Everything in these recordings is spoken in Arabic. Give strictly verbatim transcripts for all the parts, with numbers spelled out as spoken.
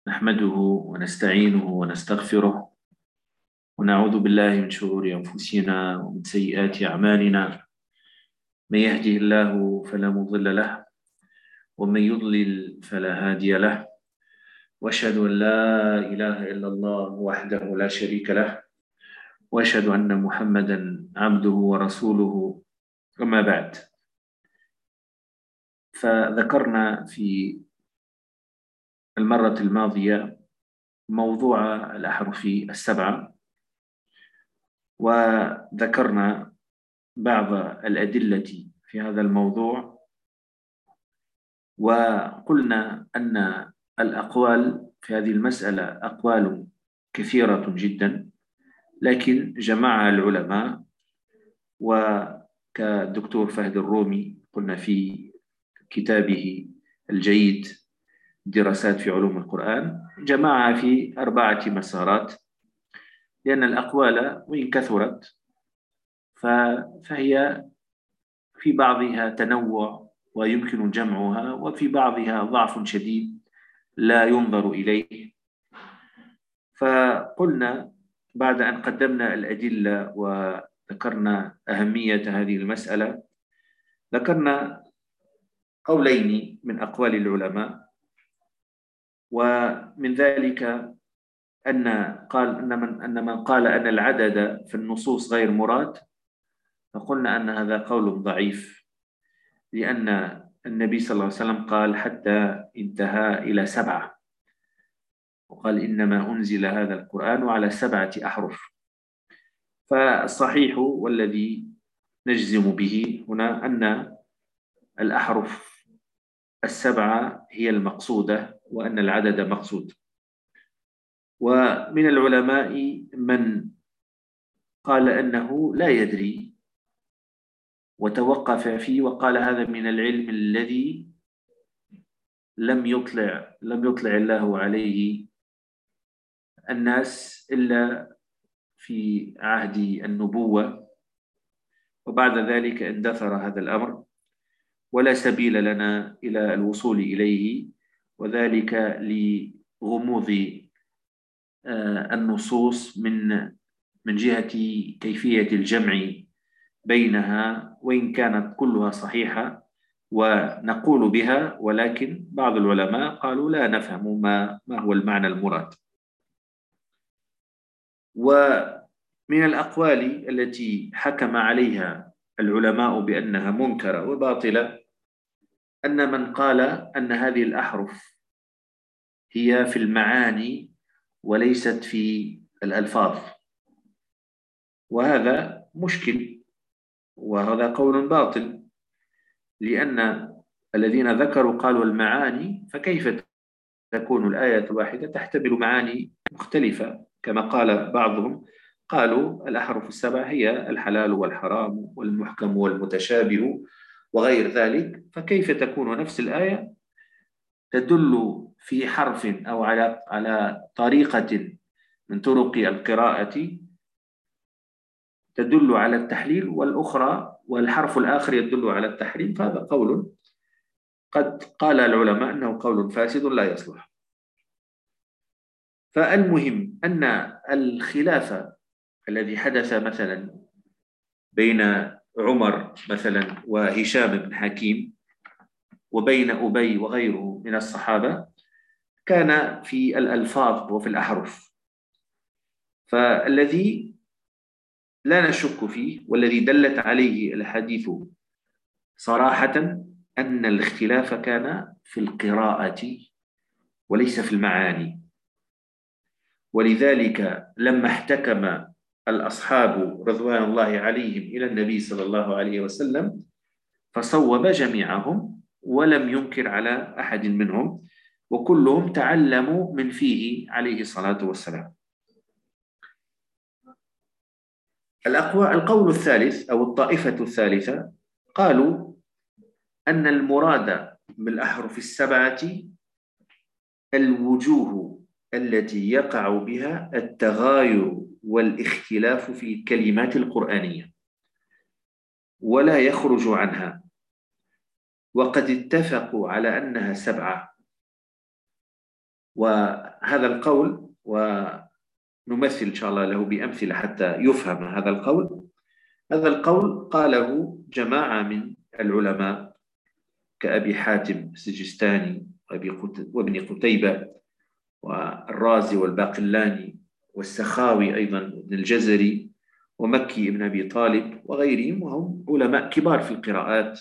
نحمده ونستعينه ونستغفره ونعوذ بالله من شرور أنفسنا ومن سيئات أعمالنا. من يهده الله فلا مضل له ومن يضلل فلا هادي له، وأشهد أن لا إله إلا الله وحده لا شريك له، وأشهد أن محمدا عبده ورسوله. أما بعد، فذكرنا في المرة الماضية موضوع الأحرف السبعة، وذكرنا بعض الأدلة في هذا الموضوع، وقلنا أن الأقوال في هذه المسألة أقوال كثيرة جدا، لكن جمعها العلماء، وكالدكتور فهد الرومي قلنا في كتابه الجيد دراسات في علوم القرآن جمعها في أربعة مسارات، لأن الأقوال وإن كثرت فهي في بعضها تنوع ويمكن جمعها، وفي بعضها ضعف شديد لا ينظر إليه. فقلنا بعد أن قدمنا الأدلة وذكرنا أهمية هذه المسألة، ذكرنا قولين من أقوال العلماء، ومن ذلك أن قال أن من أن من قال أن العدد في النصوص غير مراد، فقلنا أن هذا قول ضعيف، لأن النبي صلى الله عليه وسلم قال حتى انتهى إلى سبعة، وقال إنما أنزل هذا القرآن على سبعة أحرف. فالصحيح والذي نجزم به هنا أن الأحرف السبعة هي المقصودة، وأن العدد مقصود. ومن العلماء من قال أنه لا يدري وتوقف فيه، وقال هذا من العلم الذي لم يطلع لم يطلع الله عليه الناس إلا في عهد النبوة، وبعد ذلك اندثر هذا الأمر ولا سبيل لنا إلى الوصول إليه، وذلك لغموض النصوص من من جهة كيفية الجمع بينها، وإن كانت كلها صحيحة ونقول بها، ولكن بعض العلماء قالوا لا نفهم ما ما هو المعنى المراد. ومن الأقوال التي حكم عليها العلماء بأنها منكرة وباطلة أن من قال أن هذه الأحرف هي في المعاني وليست في الألفاظ، وهذا مشكل، وهذا قول باطل، لأن الذين ذكروا قالوا المعاني، فكيف تكون الآية الواحدة تحتمل معاني مختلفة؟ كما قال بعضهم قالوا الأحرف السبع هي الحلال والحرام والمحكم والمتشابه وغير ذلك، فكيف تكون نفس الآية تدل في حرف أو على على طريقة من طرق القراءة تدل على التحليل، والأخرى والحرف الآخر يدل على التحريم؟ فهذا قول قد قال العلماء أنه قول فاسد لا يصلح. فالمهم أن الخلاف الذي حدث مثلا بين عمر مثلا وهشام بن حكيم وبين أبي وغيره من الصحابة كان في الألفاظ وفي الأحرف، فالذي لا نشك فيه والذي دلت عليه الحديث صراحة أن الاختلاف كان في القراءة وليس في المعاني. ولذلك لما احتكم الأصحاب رضوان الله عليهم إلى النبي صلى الله عليه وسلم فصوب جميعهم ولم ينكر على أحد منهم، وكلهم تعلموا من فيه عليه الصلاة والسلام. القول الثالث أو الطائفة الثالثة قالوا أن المراد بالأحرف السبعة الوجوه التي يقع بها التغاير والاختلاف في الكلمات القرآنية ولا يخرج عنها، وقد اتفقوا على أنها سبعة، هذا القول، ونمثل إن شاء الله له بأمثلة حتى يفهم هذا القول. هذا القول قاله جماعة من العلماء كأبي حاتم السجستاني وابن قتيبة والرازي والباقلاني والسخاوي أيضا ابن الجزري ومكي ابن أبي طالب وغيرهم، وهم علماء كبار في القراءات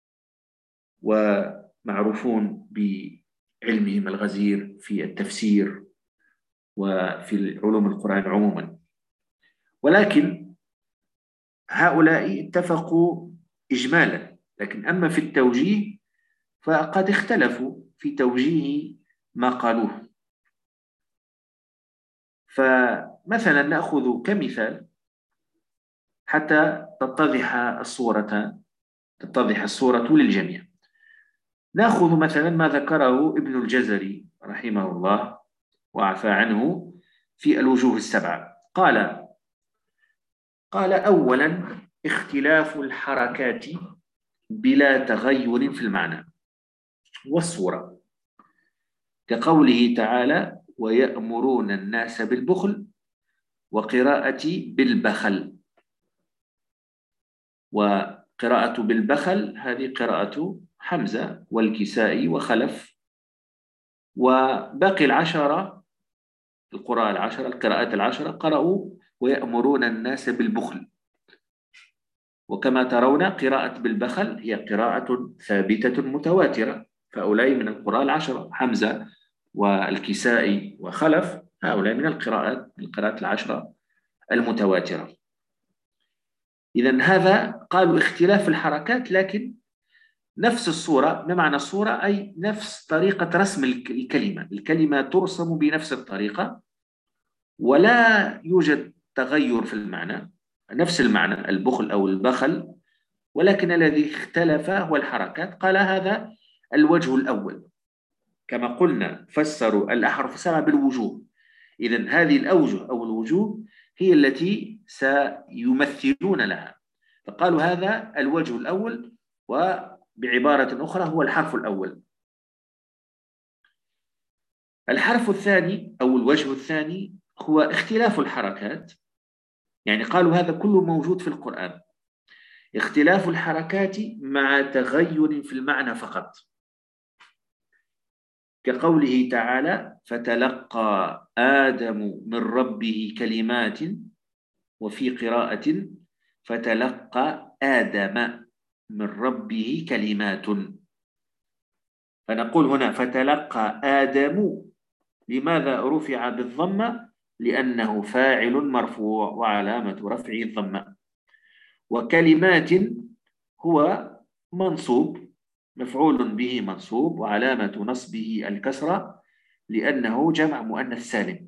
ومعروفون بعلمهم الغزير في التفسير وفي علوم القرآن عموما. ولكن هؤلاء اتفقوا إجمالا، لكن أما في التوجيه فقد اختلفوا في توجيه ما قالوه. فمثلا نأخذ كمثال حتى تتضح الصورة تتضح الصورة للجميع. نأخذ مثلا ما ذكره ابن الجزري رحمه الله وعفى عنه في الوجوه السبعة. قال قال أولا اختلاف الحركات بلا تغير في المعنى والصورة، كقوله تعالى ويأمرون الناس بالبخل، وقراءة بالبخل. وقراءة بالبخل هذه قراءة حمزة والكسائي وخلف، وباقي العشرة القراء العشرة القراءات العشرة قرأوا ويأمرون الناس بالبخل. وكما ترون قراءة بالبخل هي قراءة ثابتة متواترة، فأولئك من القراء العشرة حمزة والكسائي وخلف، هؤلاء من القراءات من القراءات العشرة المتواترة. إذن هذا قالوا اختلاف الحركات، لكن نفس الصورة. ما معنى الصورة؟ أي نفس طريقة رسم الكلمة، الكلمة ترسم بنفس الطريقة ولا يوجد تغير في المعنى، نفس المعنى البخل أو البخل، ولكن الذي اختلف هو الحركات. قال هذا الوجه الأول. كما قلنا فسروا الأحرف السبعة بالوجوه، إذن هذه الأوجه أو الوجوه هي التي سيمثلون لها، فقالوا هذا الوجه الأول، وبعبارة أخرى هو الحرف الأول. الحرف الثاني أو الوجه الثاني هو اختلاف الحركات، يعني قالوا هذا كله موجود في القرآن، اختلاف الحركات مع تغير في المعنى فقط، كقوله تعالى فتلقى آدم من ربه كلمات، وفي قراءة فتلقى آدم من ربه كلمات. فنقول هنا فتلقى آدم، لماذا رفع بالضمة؟ لأنه فاعل مرفوع وعلامة رفعه الضمة. وكلمات هو منصوب، مفعول به منصوب وعلامة نصبه الكسرة لأنه جمع مؤنث سالم.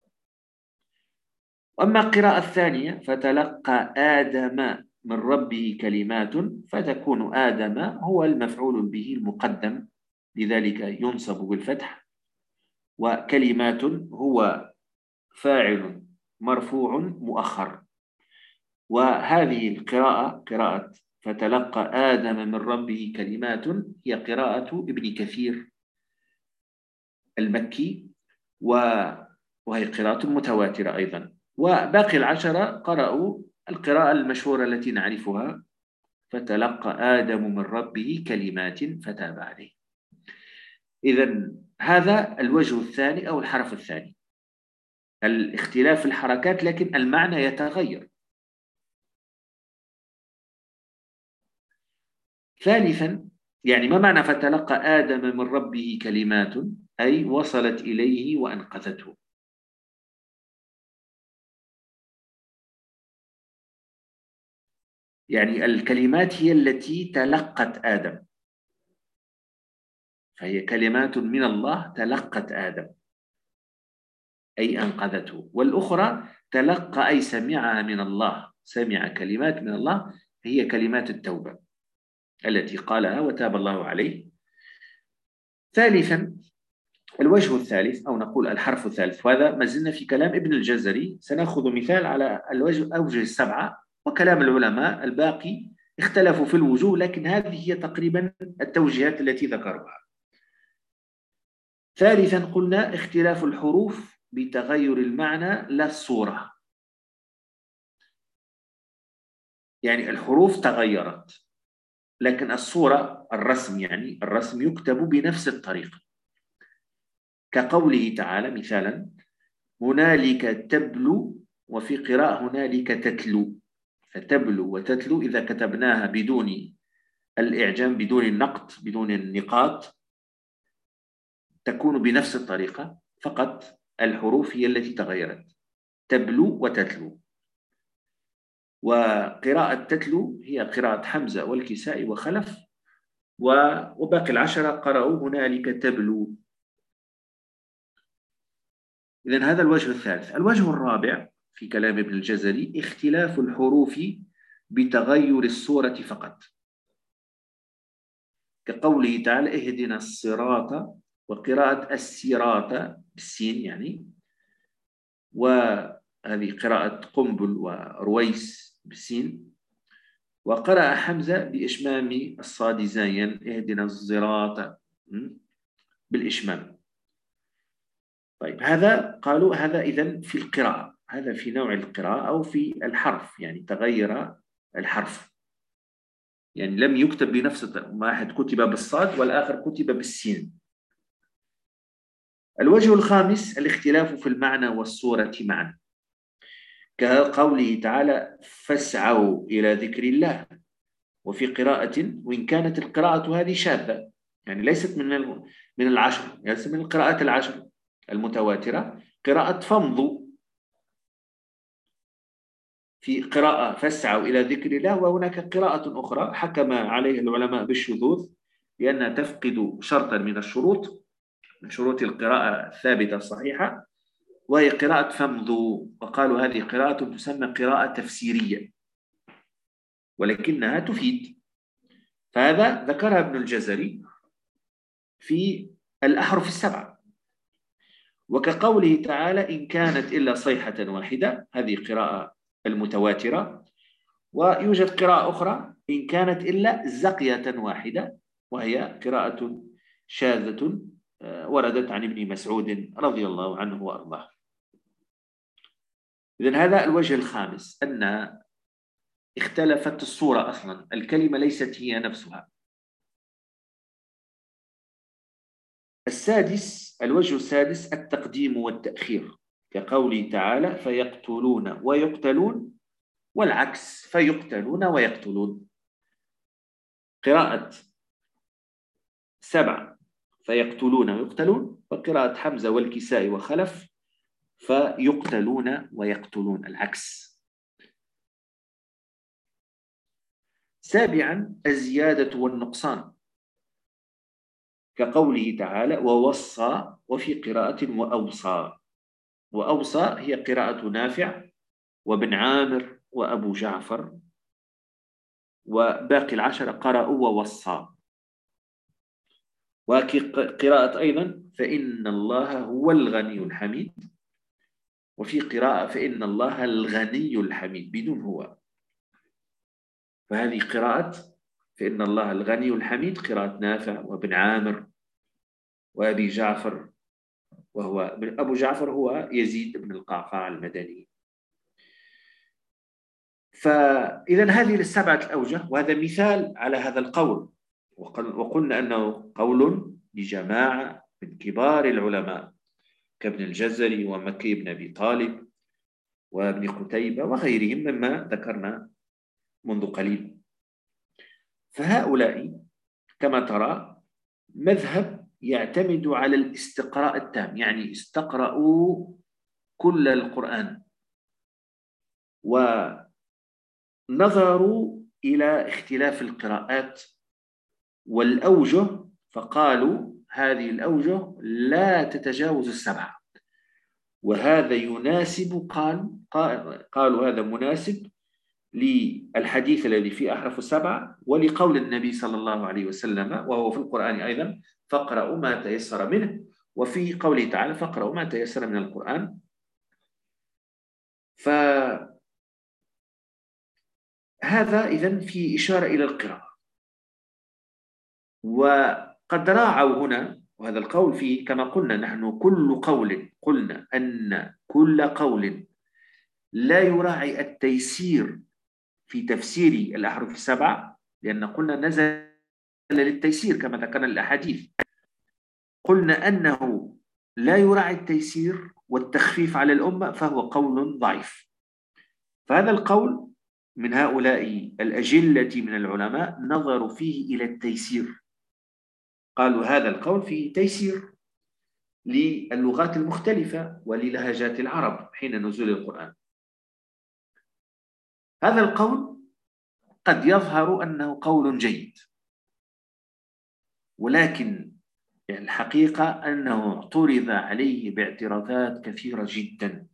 أما القراءة الثانية فتلقى آدم من ربه كلمات، فتكون آدم هو المفعول به المقدم، لذلك ينصب بالفتح، وكلمات هو فاعل مرفوع مؤخر. وهذه القراءة قراءة فتلقى آدم من ربه كلمات هي قراءة ابن كثير المكي، وهي قراءة متواترة أيضا. وباقي العشرة قرأوا القراءة المشهورة التي نعرفها فتلقى آدم من ربه كلمات فتاب عليه. إذن هذا الوجه الثاني أو الحرف الثاني، الاختلاف الحركات لكن المعنى يتغير. ثالثا، يعني ما معنى فتلقى آدم من ربه كلمات؟ أي وصلت إليه وأنقذته. يعني الكلمات هي التي تلقت آدم، فهي كلمات من الله تلقت آدم أي أنقذته. والأخرى تلقى أي سمعها من الله، سمع كلمات من الله، هي كلمات التوبة التي قالها وتاب الله عليه. ثالثا الوجه الثالث أو نقول الحرف الثالث، وهذا ما زلنا في كلام ابن الجزري، سنأخذ مثال على الوجه أوجه السبعة، وكلام العلماء الباقي اختلفوا في الوجوه، لكن هذه هي تقريبا التوجيهات التي ذكروها. ثالثا قلنا اختلاف الحروف بتغير المعنى لا الصورة، يعني الحروف تغيرت لكن الصورة الرسم، يعني الرسم يكتب بنفس الطريقة، كقوله تعالى مثالا هنالك تبلو، وفي قراءة هنالك تتلو. فتبلو وتتلو إذا كتبناها بدون الإعجام، بدون النقط، بدون النقاط، تكون بنفس الطريقة، فقط الحروف هي التي تغيرت، تبلو وتتلو. وقراءة تتلو هي قراءة حمزة والكسائي وخلف، وباقي العشرة قرأوا هنالك تبلو. إذن هذا الوجه الثالث. الوجه الرابع في كلام ابن الجزري اختلاف الحروف بتغير الصورة فقط، كقوله تعالى اهدنا الصراط، وقراءة السراط بالسين يعني، وهذه قراءة قنبل ورويس بالسين، وقرأ حمزة بإشمام الصاد زايا اهدنا الصراط بالإشمام. طيب هذا قالوا هذا إذن في القراءة، هذا في نوع القراءة أو في الحرف، يعني تغير الحرف، يعني لم يكتب بنفس الطريقة، واحد كتب بالصاد والآخر كتب بالسين. الوجه الخامس الاختلاف في المعنى والصورة معا، كقوله تعالى فاسعوا إلى ذكر الله، وفي قراءة، وإن كانت القراءة هذه شاذة يعني ليست من من العشر، ليست من القراءات العشر المتواترة، قراءة فامضوا، في قراءة فاسعوا إلى ذكر الله، وهناك قراءة أخرى حكم عليها العلماء بالشذوذ لأنها تفقد شرطا من الشروط، من شروط القراءة الثابتة الصحيحة، وهي قراءة فامضوا، وقالوا هذه قراءة تسمى قراءة تفسيرية ولكنها تفيد. فهذا ذكرها ابن الجزري في الأحرف السبعة. وكقوله تعالى إن كانت إلا صيحة واحدة، هذه قراءة المتواترة. ويوجد قراءة أخرى إن كانت إلا زقية واحدة، وهي قراءة شاذة وردت عن ابن مسعود رضي الله عنه وأرضاه. إذن هذا الوجه الخامس، أن اختلفت الصورة أصلا، الكلمة ليست هي نفسها. السادس الوجه السادس التقديم والتأخير، كقوله تعالى فيقتلون ويقتلون، والعكس فيقتلون ويقتلون. قراءة سبعة فيقتلون ويقتلون، وقراءة حمزة والكساء وخلف فيقتلون ويقتلون، العكس. سابعا الزيادة والنقصان، كقوله تعالى ووصى، وفي قراءة وأوصى. وأوصى هي قراءة نافع وابن عامر وأبو جعفر، وباقي العشرة قرأوا ووصى. وقراءة أيضا فإن الله هو الغني الحميد، وفي قراءة فإن الله الغني الحميد بدون هو. فهذه قراءة فإن الله الغني الحميد قراءة نافع وابن عامر وأبي جعفر، وهو أبو جعفر هو يزيد بن القعقاع المدني. فإذا هذه السبعة الأوجه، وهذا مثال على هذا القول، وقلنا أنه قول لجماعة من كبار العلماء كابن الجزري ومكي بن أبي طالب وابن قتيبة وغيرهم مما ذكرنا منذ قليل. فهؤلاء كما ترى مذهب يعتمد على الاستقراء التام، يعني استقرأوا كل القرآن ونظروا إلى اختلاف القراءات والأوجه، فقالوا هذه الأوجه لا تتجاوز السبعة، وهذا يناسب، قال قالوا هذا مناسب للحديث الذي فيه أحرف السبعة، ولقول النبي صلى الله عليه وسلم وهو في القرآن أيضا فاقرأوا ما تيسر منه، وفي قوله تعالى فاقرأوا ما تيسر من القرآن. فهذا إذن في إشارة إلى القراءة. وقد راعوا هنا وهذا القول فيه كما قلنا نحن كل قول قلنا أن كل قول لا يراعي التيسير في تفسير الأحرف السبعة، لأن قلنا نزل للتيسير كما ذكرنا الأحاديث، قلنا أنه لا يراعي التيسير والتخفيف على الأمة فهو قول ضعيف. فهذا القول من هؤلاء الأجلة من العلماء نظروا فيه إلى التيسير، قالوا هذا القول فيه تيسير للغات المختلفة وللهجات العرب حين نزول القرآن. هذا القول قد يظهر أنه قول جيد، ولكن الحقيقة أنه اعترض عليه باعتراضات كثيرة جدا.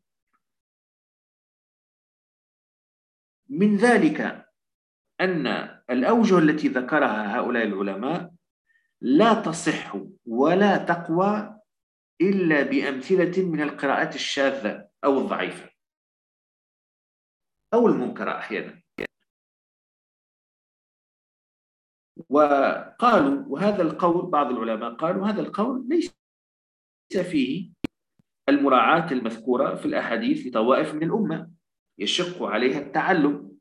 من ذلك أن الأوجه التي ذكرها هؤلاء العلماء لا تصح ولا تقوى إلا بأمثلة من القراءات الشاذة أو الضعيفة أو المنكرة أحيانا. وقالوا وهذا القول بعض العلماء قالوا هذا القول ليس فيه المراعاة المذكورة في الأحاديث لطوائف من الأمة يشق عليها التعلم.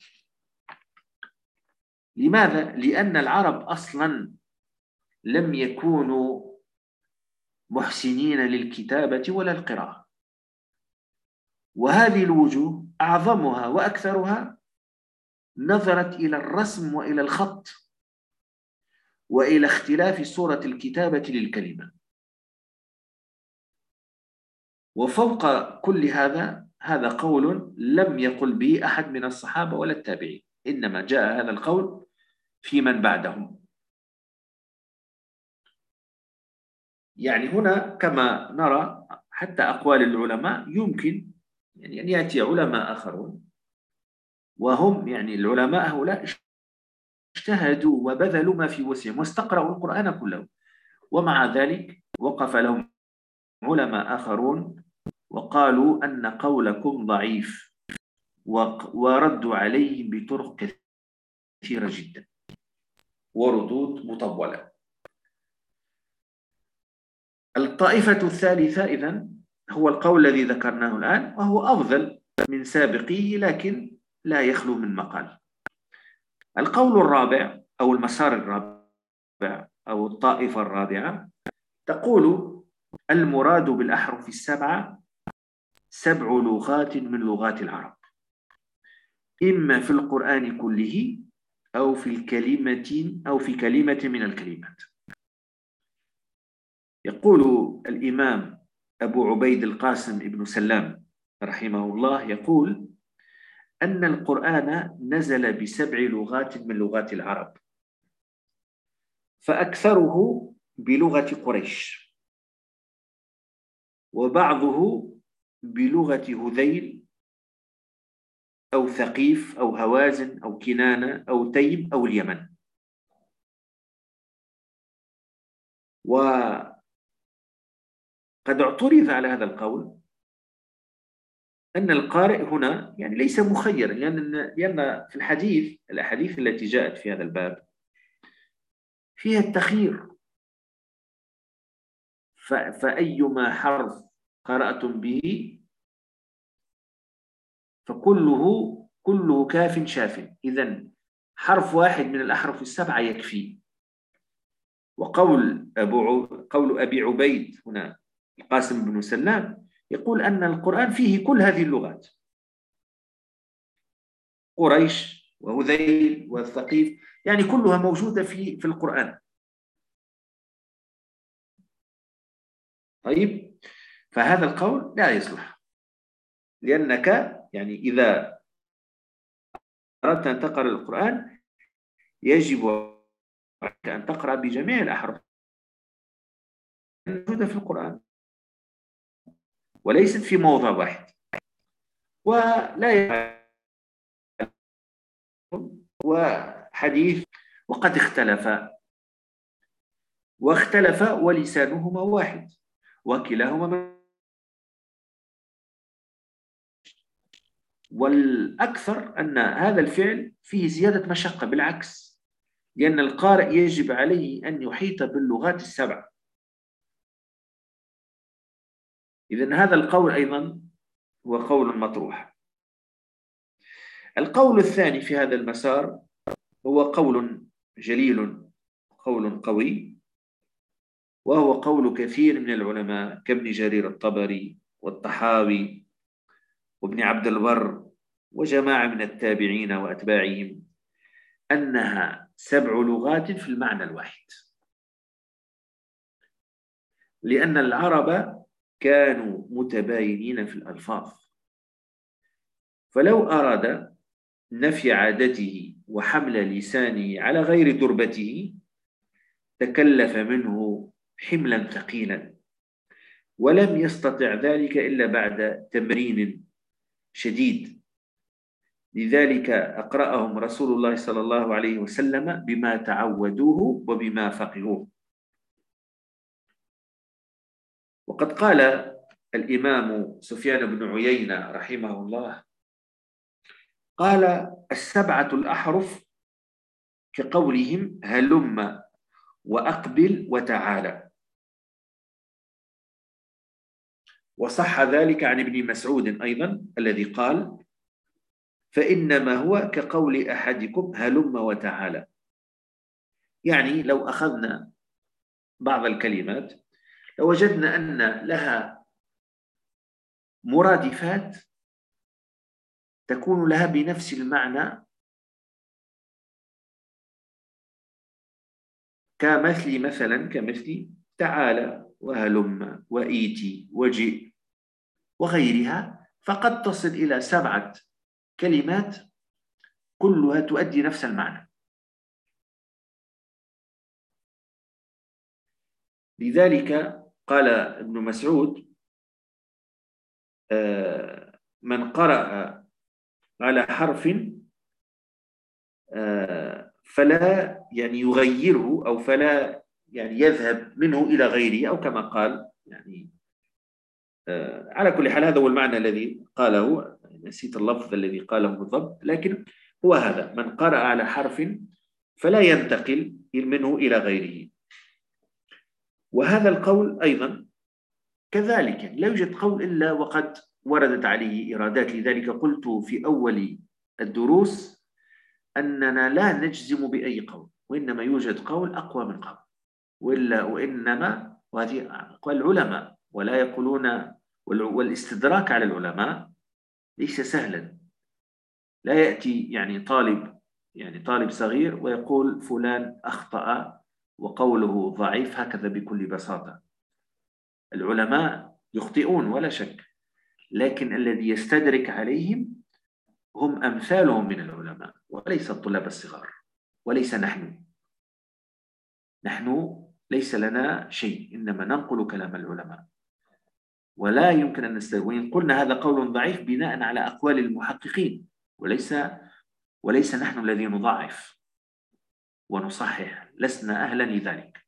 لماذا؟ لأن العرب أصلا لم يكونوا محسنين للكتابة ولا القراءة، وهذه الوجوه أعظمها وأكثرها نظرت إلى الرسم وإلى الخط وإلى اختلاف صورة الكتابة للكلمة. وفوق كل هذا هذا قول لم يقل به أحد من الصحابة ولا التابعين، إنما جاء هذا القول في من بعدهم. يعني هنا كما نرى حتى أقوال العلماء يمكن يعني أن يأتي علماء آخرون وهم يعني العلماء هؤلاء اجتهدوا وبذلوا ما في وسعهم واستقرأوا القرآن كله، ومع ذلك وقف لهم علماء آخرون وقالوا أن قولكم ضعيف وردوا عليهم بطرق كثيرة جدا وردود مطولة. الطائفة الثالثة إذن هو القول الذي ذكرناه الآن، وهو أفضل من سابقيه لكن لا يخلو من مقال. القول الرابع أو المسار الرابع أو الطائفة الرابعة تقول المراد بالأحرف السبعة سبع لغات من لغات العرب، إما في القرآن كله أو في الكلمة أو في كلمة من الكلمات. يقول الإمام أبو عبيد القاسم ابن سلام رحمه الله يقول أن القرآن نزل بسبع لغات من لغات العرب، فأكثره بلغة قريش، وبعضه بلغة هذيل أو ثقيف أو هوازن أو كنانة أو تيم أو اليمن. وقد اعترض على هذا القول أن القارئ هنا يعني ليس مخيرا، لأن لأن في الحديث الأحاديث التي جاءت في هذا الباب فيها التخيير، فأيما حرف قرأتم به فكله كله كاف شاف، إذن حرف واحد من الأحرف السبعة يكفي. وقول أبو قول أبي عبيد هنا القاسم بن سلام يقول أن القرآن فيه كل هذه اللغات، قريش وهذيل والثقيف، يعني كلها موجودة في في القرآن. طيب، فهذا القول لا يصلح، لأنك يعني إذا أردت أن تقرأ القرآن يجب أن تقرأ بجميع الأحرف الموجودة في القرآن وليست في موضع واحد. ولا وحديث وقد اختلف واختلف ولسانهما واحد وكلاهما من، والأكثر أن هذا الفعل فيه زيادة مشقة، بالعكس، لأن القارئ يجب عليه أن يحيط باللغات السبع إذن هذا القول أيضا هو قول مطروح. القول الثاني في هذا المسار هو قول جليل، قول قوي، وهو قول كثير من العلماء كابن جرير الطبري والطحاوي وابن عبد البر وجماعة من التابعين وأتباعهم، أنها سبع لغات في المعنى الواحد، لأن العرب كانوا متباينين في الألفاظ، فلو أراد نفي عادته وحمل لسانه على غير دربته تكلف منه حملا ثقيلا، ولم يستطع ذلك إلا بعد تمرين شديد. لذلك أقرأهم رسول الله صلى الله عليه وسلم بما تعودوه وبما فقهوه. وقد قال الإمام سفيان بن عيينة رحمه الله، قال: السبعة الأحرف كقولهم هلم وأقبل وتعالى. وصح ذلك عن ابن مسعود أيضا الذي قال: فإنما هو كقول أحدكم هلم وتعالى. يعني لو أخذنا بعض الكلمات لوجدنا أن لها مرادفات تكون لها بنفس المعنى، كمثل مثلا كمثل تعالى وهلم وإيتي وجئ وغيرها، فقد تصل إلى سبعة كلمات كلها تؤدي نفس المعنى. لذلك قال ابن مسعود: من قرأ على حرف فلا يعني يغيره أو فلا يعني يذهب منه إلى غيره، أو كما قال يعني على كل حال هذا هو المعنى الذي قاله، نسيت اللفظ الذي قاله بالضبط، لكن هو هذا: من قرأ على حرف فلا ينتقل منه إلى غيره. وهذا القول أيضا كذلك لا يوجد قول إلا وقد وردت عليه إرادات. لذلك قلت في أول الدروس أننا لا نجزم بأي قول، وإنما يوجد قول أقوى من قول، وإلا وإنما وهذه أقوال العلماء ولا يقولون. والاستدراك على العلماء ليس سهلا. لا يأتي يعني طالب يعني طالب صغير ويقول فلان أخطأ وقوله ضعيف هكذا بكل بساطة. العلماء يخطئون ولا شك، لكن الذي يستدرك عليهم هم أمثالهم من العلماء وليس الطلاب الصغار، وليس نحن. نحن ليس لنا شيء، إنما ننقل كلام العلماء، ولا يمكن أن نستدرك. وإن قلنا هذا قول ضعيف بناء على أقوال المحققين، وليس وليس نحن الذين نضعف ونصحح، لسنا أهلا لذلك.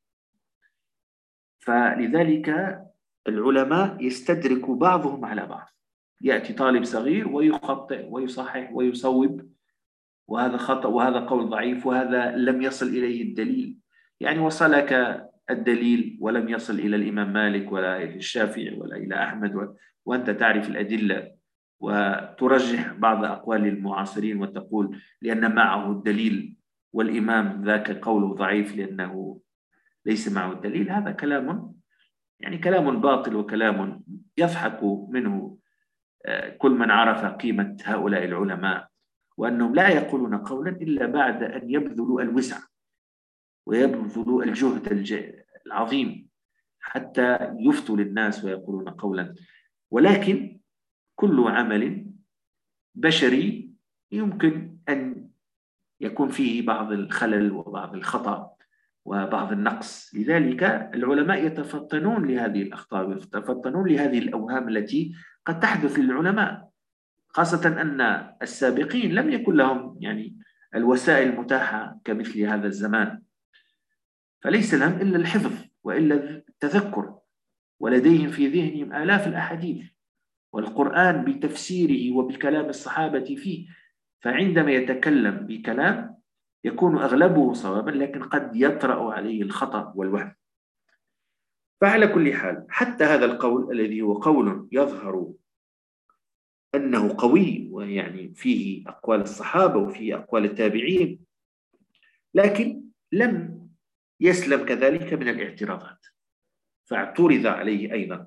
فلذلك العلماء يستدرك بعضهم على بعض. يأتي طالب صغير ويخطئ ويصحح ويصوب، وهذا خطأ وهذا قول ضعيف وهذا لم يصل إليه الدليل. يعني وصلك الدليل ولم يصل إلى الإمام مالك ولا إلى الشافعي ولا إلى أحمد، وأنت تعرف الأدلة وترجح بعض أقوال المعاصرين وتقول لأن معه الدليل والإمام ذاك قوله ضعيف لأنه ليس معه الدليل. هذا كلام يعني كلام باطل، وكلام يضحك منه كل من عرف قيمة هؤلاء العلماء، وأنهم لا يقولون قولا إلا بعد أن يبذلوا الوسع ويبذلوا الجهد العظيم حتى يفتوا للناس ويقولون قولا. ولكن كل عمل بشري يمكن أن يكون فيه بعض الخلل وبعض الخطأ وبعض النقص. لذلك العلماء يتفطنون لهذه الأخطاء ويتفطنون لهذه الأوهام التي قد تحدث للعلماء، خاصة أن السابقين لم يكن لهم يعني الوسائل المتاحة كمثل هذا الزمان، فليس لهم إلا الحفظ وإلا التذكر، ولديهم في ذهنهم آلاف الأحاديث والقرآن بتفسيره وبكلام الصحابة فيه. فعندما يتكلم بكلام يكون أغلبه صوابا، لكن قد يطرأ عليه الخطأ والوهم. فعلى كل حال حتى هذا القول الذي هو قول يظهر أنه قوي، ويعني فيه أقوال الصحابة وفيه أقوال التابعين، لكن لم يسلم كذلك من الاعتراضات، فاعترض عليه أيضا.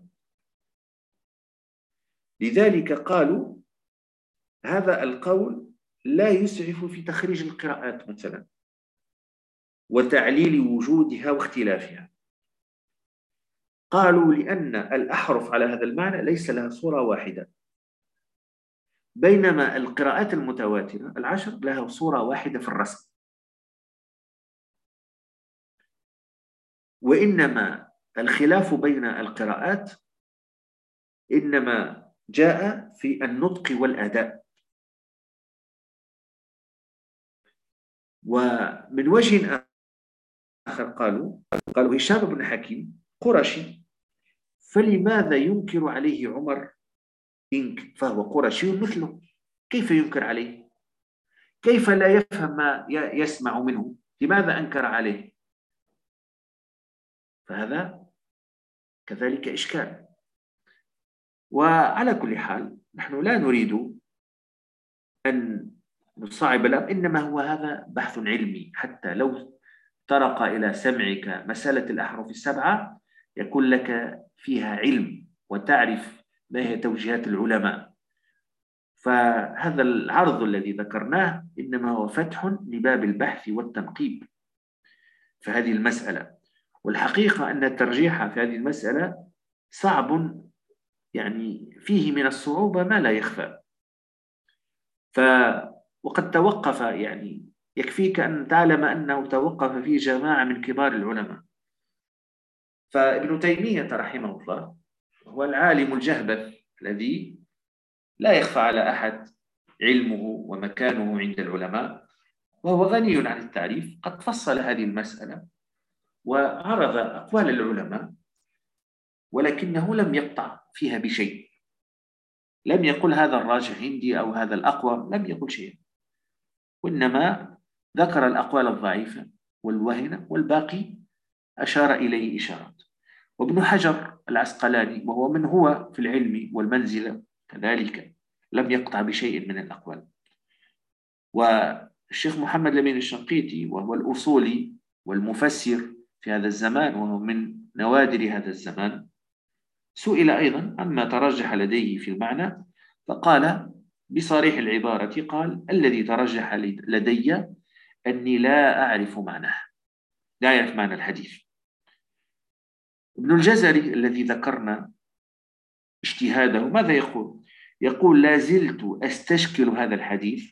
لذلك قالوا هذا القول لا يسعف في تخريج القراءات مثلا وتعليل وجودها واختلافها. قالوا لأن الأحرف على هذا المعنى ليس لها صورة واحدة، بينما القراءات المتواترة العشر لها صورة واحدة في الرسم، وإنما الخلاف بين القراءات إنما جاء في النطق والأداء. ومن وجه آخر قالوا قالوا هشام بن حكيم قرشي، فلماذا ينكر عليه عمر إنك فهو قرشي مثله؟ كيف ينكر عليه؟ كيف لا يفهم ما يسمع منه؟ لماذا أنكر عليه؟ فهذا كذلك إشكال. وعلى كل حال نحن لا نريد أن نصعب الأمر، إنما هو هذا بحث علمي. حتى لو طرق إلى سمعك مسألة الأحرف السبعة يكون لك فيها علم وتعرف ما هي توجيهات العلماء. فهذا العرض الذي ذكرناه إنما هو فتح لباب البحث والتنقيب في هذه المسألة. والحقيقة أن الترجيح في هذه المسألة صعب، يعني فيه من الصعوبة ما لا يخفى. ف وقد توقف، يعني يكفيك أن تعلم أنه توقف فيه جماعة من كبار العلماء. فابن تيمية رحمه الله هو العالم الجهبذ الذي لا يخفى على أحد علمه ومكانه عند العلماء، وهو غني عن التعريف. قد فصل هذه المسألة وعرض أقوال العلماء، ولكنه لم يقطع فيها بشيء، لم يقل هذا الراجح عندي أو هذا الأقوى، لم يقل شيء، وإنما ذكر الأقوال الضعيفة والوهنة، والباقي أشار إليه إشارات. وابن حجر العسقلاني وهو من هو في العلم والمنزلة كذلك لم يقطع بشيء من الأقوال. والشيخ محمد الأمين الشنقيطي وهو الأصولي والمفسر في هذا الزمان وهو من نوادر هذا الزمان سئل أيضا عما ترجح لديه في المعنى، فقال بصريح العبارة، قال الذي ترجح لدي أني لا أعرف معناه، لا يعرف معنى الحديث. ابن الجزري الذي ذكرنا اجتهاده ماذا يقول؟ يقول لا زلت أستشكل هذا الحديث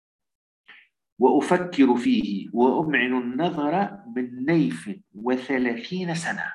وأفكر فيه وأمعن النظر من نيف وثلاثين سنة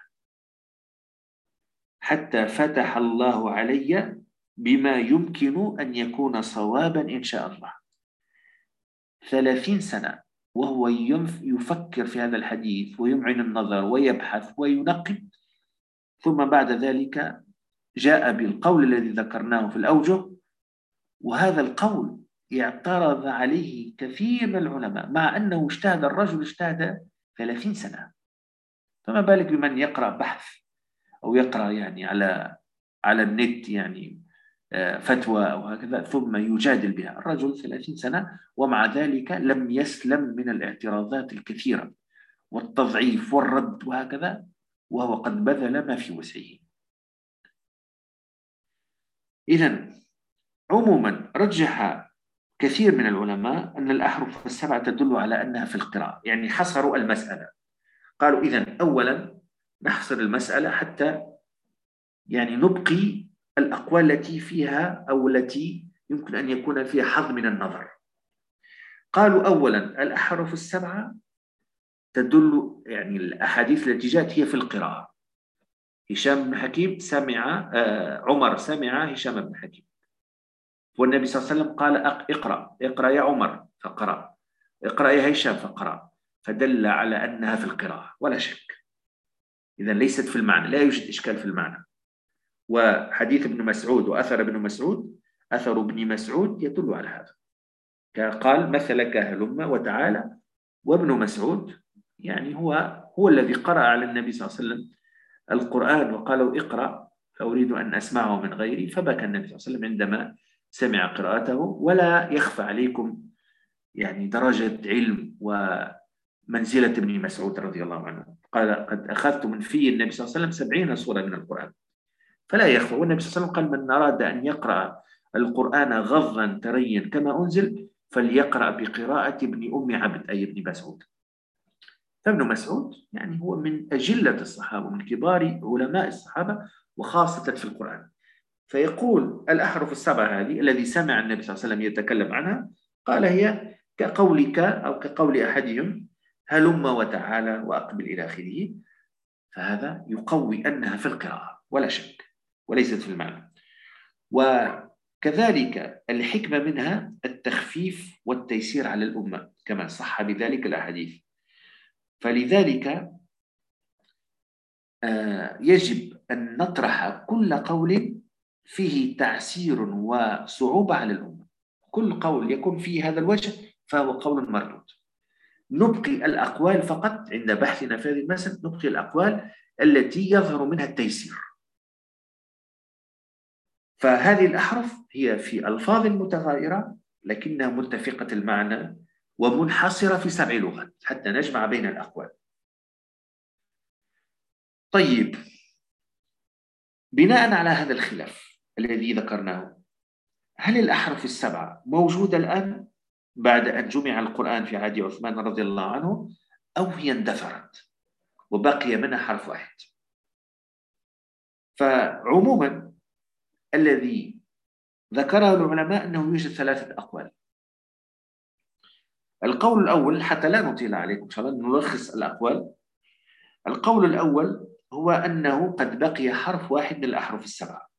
حتى فتح الله علي بما يمكن أن يكون صوابا إن شاء الله. ثلاثين سنة وهو يفكر في هذا الحديث ويمعن النظر ويبحث وينقب، ثم بعد ذلك جاء بالقول الذي ذكرناه في الأوجه، وهذا القول اعترض عليه كثير من العلماء مع أنه اجتهد الرجل اجتهد ثلاثين سنة. فما بالك بمن يقرأ بحث أو يقرأ يعني على على النت يعني فتوى أو هكذا ثم يجادل بها. الرجل ثلاثين سنة ومع ذلك لم يسلم من الاعتراضات الكثيرة والتضعيف والرد وهكذا، وهو قد بذل ما في وسعه. إذن عموما رجح كثير من العلماء أن الأحرف السبعة تدل على أنها في القراءة، يعني حصروا المسألة. قالوا إذن أولا نحصر المسألة حتى يعني نبقي الأقوال التي فيها أو التي يمكن أن يكون فيها حظ من النظر. قالوا أولا الأحرف السبعة تدل، يعني الأحاديث التي جاءت هي في القراءة. هشام بن حكيم سمع آه عمر سمع هشام بن حكيم، والنبي صلى الله عليه وسلم قال اقرأ اقرأ يا عمر فقرأ، اقرأ يا هشام فقرأ، فدل على أنها في القراءة ولا شك. إذن ليست في المعنى، لا يوجد إشكال في المعنى. وحديث ابن مسعود وأثر ابن مسعود أثر ابن مسعود يدل على هذا، قال مثلك هلم وتعالى. وابن مسعود يعني هو هو الذي قرأ على النبي صلى الله عليه وسلم القرآن وقالوا اقرأ فأريد أن أسمعه من غيري، فبكى النبي صلى الله عليه وسلم عندما سمع قراءته. ولا يخفى عليكم يعني درجة علم ومنزلة ابن مسعود رضي الله عنه، قال قد أخذت من في النبي صلى الله عليه وسلم سبعين سورة من القرآن. فلا يخفى، والنبي صلى الله عليه وسلم قال من أراد أن يقرأ القرآن غضا تريا كما أنزل فليقرأ بقراءة ابن أم عبد أي ابن مسعود. فابن مسعود يعني هو من أجلة الصحابة ومن كبار علماء الصحابة وخاصة في القرآن. فيقول الأحرف السبعة هذه الذي سمع النبي صلى الله عليه وسلم يتكلم عنها، قال هي كقولك أو كقول أحدهم هلم وتعالى وأقبل إلى آخره. فهذا يقوي أنها في القراءة ولا شك وليست في المعنى. وكذلك الحكمة منها التخفيف والتيسير على الأمة كما صح بذلك الأحاديث. فلذلك يجب أن نطرح كل قول فيه تعسير وصعوبة على الأمة. كل قول يكون فيه هذا الوجه فهو قول مردود. نبقي الأقوال فقط عند بحثنا في هذه المسألة، نبقي الأقوال التي يظهر منها التيسير. فهذه الأحرف هي في ألفاظ متغايرة لكنها متفقة المعنى ومنحصرة في سبع لغات حتى نجمع بين الأقوال. طيب، بناء على هذا الخلاف الذي ذكرناه، هل الأحرف السبعة موجودة الآن بعد أن جمع القرآن في عهد عثمان رضي الله عنه، أو هي اندثرت وبقي منها حرف واحد؟ فعموما الذي ذكره العلماء أنه يوجد ثلاثة أقوال. القول الأول، حتى لا نطيل عليكم إن شاء الله نلخص الأقوال، القول الأول هو أنه قد بقي حرف واحد من الأحرف السبعة،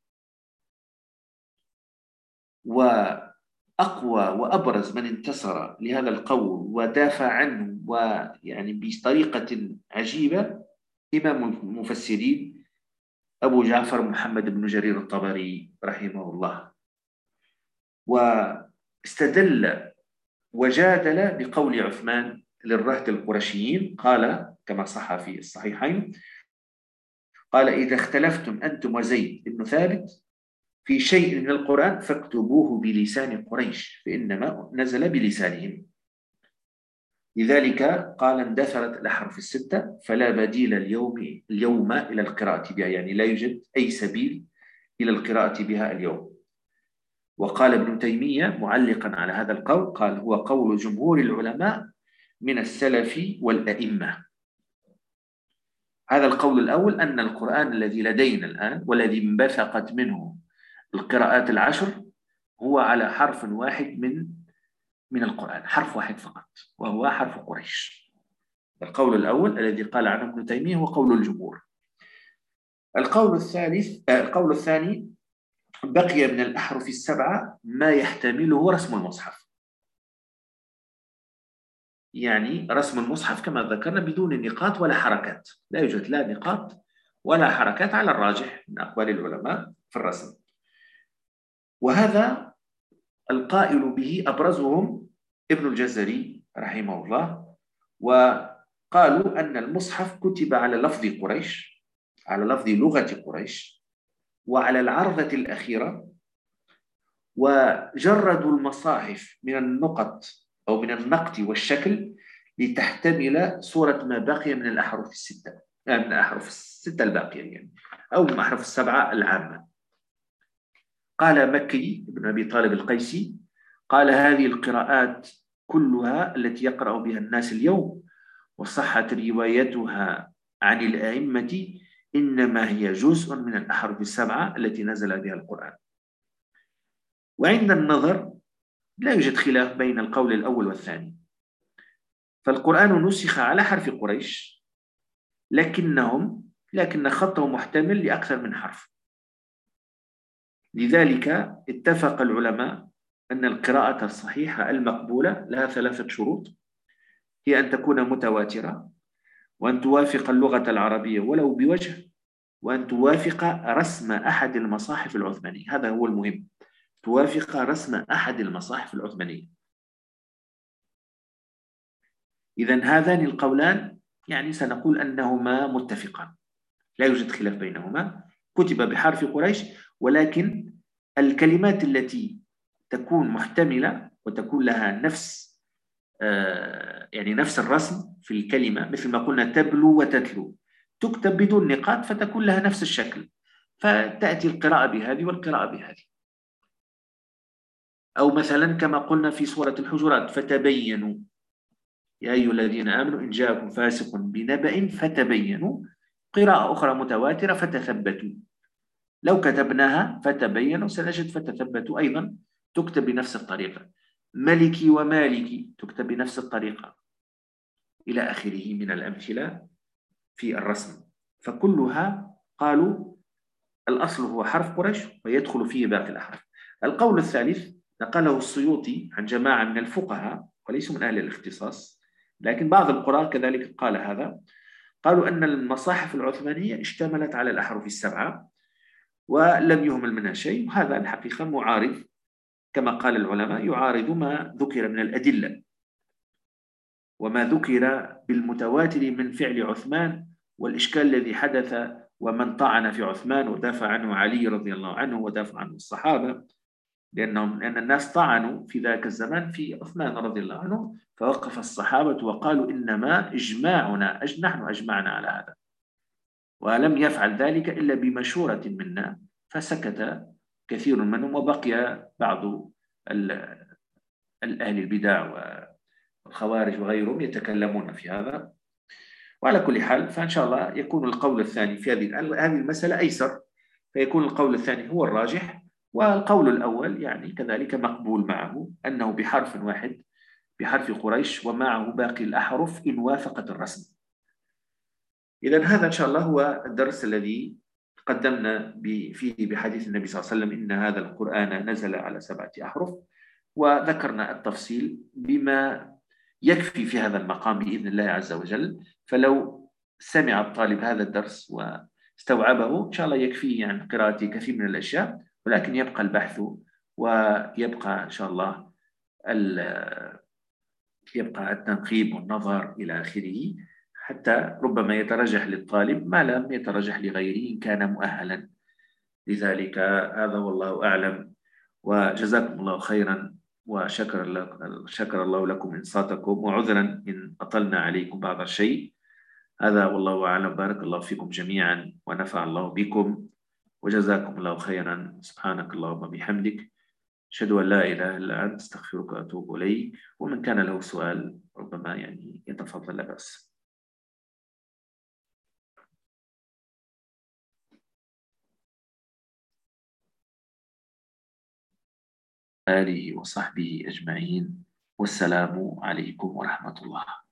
وأقوى وأبرز من انتصر لهذا القول ودافع عنه ويعني بطريقة عجيبة إمام المفسرين أبو جعفر محمد بن جرير الطبري رحمه الله. واستدل وجادل بقول عثمان للرهط القرشيين، قال كما صح في الصحيحين، قال إذا اختلفتم أنتم وزيد بن ثابت في شيء من القرآن فاكتبوه بلسان قريش فإنما نزل بلسانهم. لذلك قال اندثرت الأحرف الستة فلا بديل اليوم اليوم إلى القراءة بها، يعني لا يوجد أي سبيل إلى القراءة بها اليوم. وقال ابن تيمية معلقا على هذا القول، قال هو قول جمهور العلماء من السلف والأئمة. هذا القول الأول أن القرآن الذي لدينا الآن والذي انبثقت منه القراءات العشر هو على حرف واحد من من القرآن، حرف واحد فقط وهو حرف قريش. القول الأول الذي قال عنه ابن تيمية هو قول الجمهور. القول الثالث القول الثاني بقي من الأحرف السبعة ما يحتمله رسم المصحف، يعني رسم المصحف كما ذكرنا بدون نقاط ولا حركات، لا يوجد لا نقاط ولا حركات على الراجح من أقوال العلماء في الرسم. وهذا القائل به أبرزهم ابن الجزري رحمه الله، وقالوا أن المصحف كتب على لفظ قريش، على لفظ لغة قريش، وعلى العرضة الأخيرة، وجردوا المصاحف من النقط أو من النقط والشكل لتحتمل صورة ما بقي من الأحرف الستة، من الأحرف الستة الباقية يعني، أو من الأحرف السبعة العامة. قال مكي بن أبي طالب القيسي قال هذه القراءات كلها التي يقرأ بها الناس اليوم وصحت روايتها عن الأئمة إنما هي جزء من الأحرف السبعة التي نزل بها القرآن. وعند النظر لا يوجد خلاف بين القول الأول والثاني، فالقرآن نسخ على حرف قريش لكنهم لكن خطه محتمل لأكثر من حرف. لذلك اتفق العلماء أن القراءة الصحيحة المقبولة لها ثلاثة شروط، هي أن تكون متواترة، وأن توافق اللغة العربية ولو بوجه، وأن توافق رسم أحد المصاحف العثمانية. هذا هو المهم، توافق رسم أحد المصاحف العثمانية. إذن هذان القولان يعني سنقول أنهما متفقان، لا يوجد خلاف بينهما، كتب بحرف قريش، ولكن الكلمات التي تكون محتملة وتكون لها نفس آه يعني نفس الرسم في الكلمة، مثل ما قلنا تبلو وتتلو، تكتب بدون نقاط فتكون لها نفس الشكل، فتأتي القراءة بهذه والقراءة بهذه. أو مثلا كما قلنا في سورة الحجرات فتبينوا يا أيها الذين آمنوا إن جاءكم فاسق بنبأ فتبينوا، قراءة أخرى متواترة فتثبتوا. لو كتبناها فتبينوا سنجد فتثبتوا أيضا تكتب بنفس الطريقة. ملكي ومالكي تكتب بنفس الطريقة، إلى آخره من الأمثلة في الرسم. فكلها قالوا الأصل هو حرف قريش ويدخل فيه باقي الأحرف. القول الثالث نقله السيوطي عن جماعة من الفقهاء وليسوا من أهل الاختصاص، لكن بعض القراء كذلك قال هذا. قالوا أن المصاحف العثمانية اشتملت على الأحرف السبعة ولم يهمل منها شيء، وهذا الحقيقة معارض كما قال العلماء، يعارض ما ذكر من الأدلة وما ذكر بالمتواتر من فعل عثمان، والإشكال الذي حدث ومن طعن في عثمان ودافع عنه علي رضي الله عنه ودافع عنه الصحابة، لأنهم لأن الناس طعنوا في ذاك الزمان في عثمان رضي الله عنه، فوقف الصحابة وقالوا إنما إجماعنا أج نحن أجمعنا على هذا، ولم يفعل ذلك إلا بمشورة منا، فسكت كثير منهم وبقي بعض الأهل البدع والخوارج وغيرهم يتكلمون في هذا. وعلى كل حال فإن شاء الله يكون القول الثاني في هذه هذه المسألة أيسر، فيكون القول الثاني هو الراجح، والقول الأول يعني كذلك مقبول معه، أنه بحرف واحد بحرف قريش ومعه باقي الأحرف إن وافقت الرسم. إذا هذا إن شاء الله هو الدرس الذي قدمنا فيه بحديث النبي صلى الله عليه وسلم إن هذا القرآن نزل على سبعة أحرف، وذكرنا التفصيل بما يكفي في هذا المقام بإذن الله عز وجل. فلو سمع الطالب هذا الدرس واستوعبه إن شاء الله يكفيه عن قراءة كثير من الأشياء، ولكن يبقى البحث ويبقى إن شاء الله يبقى التنقيب والنظر إلى آخره، حتى ربما يترجح للطالب ما لم يترجح لغيره إن كان مؤهلا لذلك. هذا والله أعلم، وجزاكم الله خيرا، وشكر الله, شكر الله لكم إنصاتكم، وعذرا إن أطلنا عليكم بعض الشيء. هذا والله أعلم، بارك الله فيكم جميعا ونفع الله بكم، وجزاكم الله خيرا. سبحانك اللهم وبحمدك، أشهد أن لا إله إلا أنت، أستغفرك وأتوب إليك. ومن كان له سؤال ربما يعني يتفضل، لا بأس. آله وصحبه أجمعين، والسلام عليكم ورحمة الله.